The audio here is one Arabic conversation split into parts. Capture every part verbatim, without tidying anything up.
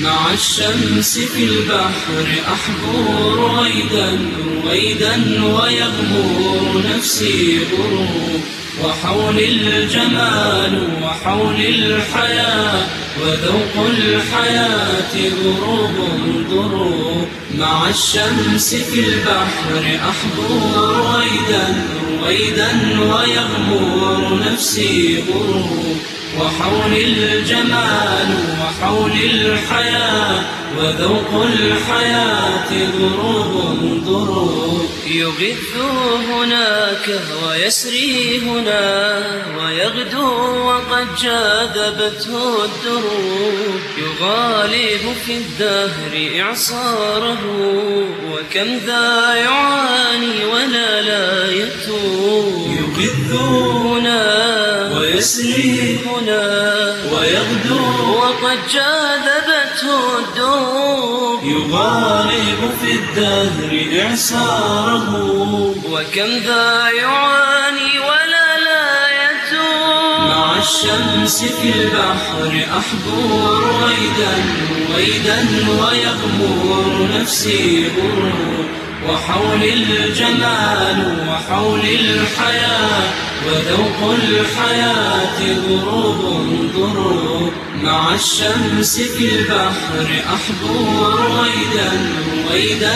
مع الشمس في البحر أحبو رويدا رويدا ويغمر نفسي غروب، وحولي الجمال وحولي الحياة وذوق الحياة غروب ضروب. مع الشمس في البحر أحبو رويدا رويدا ويغمر نفسي غروب، وحولي الجمال وحولي الحياة وذوق الحياة غروب ضروب. يغث هناك ويسري هنا ويغدو وقد جاذبته الدروب، يغالب في الدهر إعصاره وكم ذا يعاني ولا لا يتوب. يغث هنا ويسري هنا ويغدو وقد جاذبته الدروب، يغالب في الدهر إعصاره وكم ذا يعاني ولا لا يتوب. مع الشمس في البحر أحبو رويدا رويدا ويغمر نفسي غروب، وحولي الجمال وحولي الحياة وذوق الحياة غروب ضروب. مع الشمس في البحر أحبو رويدا رويدا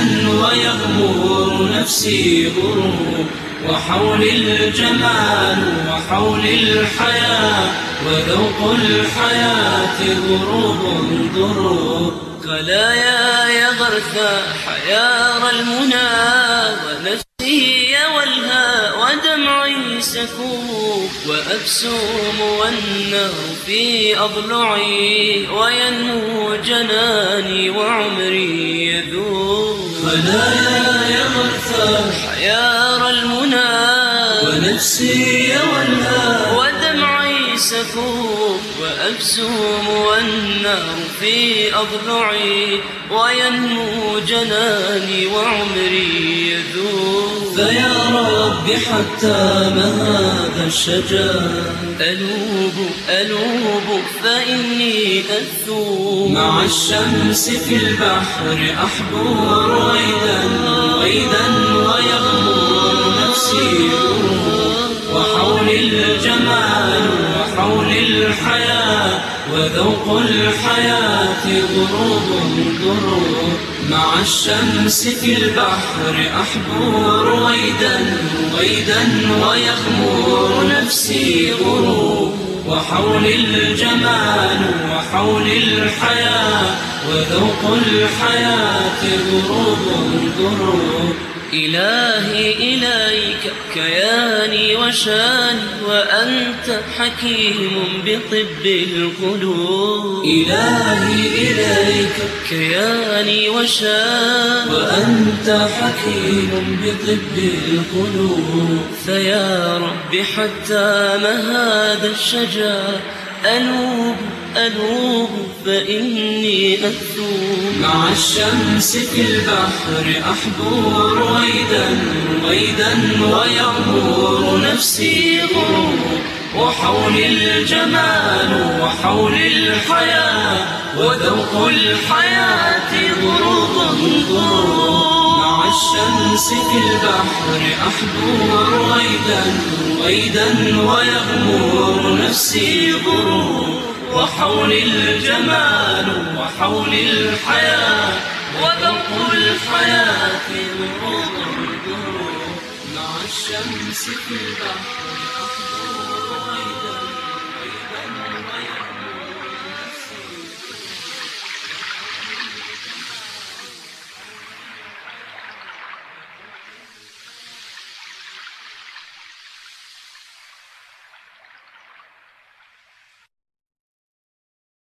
ويغمر نفسي غروب، وحولي الجمال وحولي الحياة وذوق الحياة غروب ضروب. خلايا يا غرثا حيار المنى ونفسي والهاء ودمعي سكوب، وأبسم والنار في أضلعي وينمو جناني وعمري يذوب. خلايا يا غرثا حيار المنى ونفسي والهاء ودمعي سكوب، وأبسم والنار في أضلعي وينمو جناني وعمري يذوب. فيا رب حتى ما هذا الشجر ألوب ألوب فإني أثوب. مع الشمس في البحر أحبو رويدا رويدا ويغمر نفسي غروب، وحولي الجمال وحولي الحياة وذوق الحياة غروب ضروب. مع الشمس في البحر أحبو رويدا رويدا ويغمر نفسي غروب، وحولي الجمال وحولي الحياة وذوق الحياة غروب ضروب. إلهي إليك كياني وشاني وأنت حكيم بطب القلوب. إلهي إليك كياني وشاني وأنت حكيم بطب القلوب. فيا رب حتى ما هذا الشجر أنوب أنوب فإني أثوب. مع الشمس في البحر أحبو رويدا رويدا ويغمر نفسي غروب، وحولي الجمال وحولي الحياة وذوق الحياة غروب ضروب. مع الشمس في البحر أحبو رويدا رويدا ويغمر نفسي غروب، وحولي الجمال وحولي الحياة وذوق الحياة غروب ضروب. مع الشمس في البحر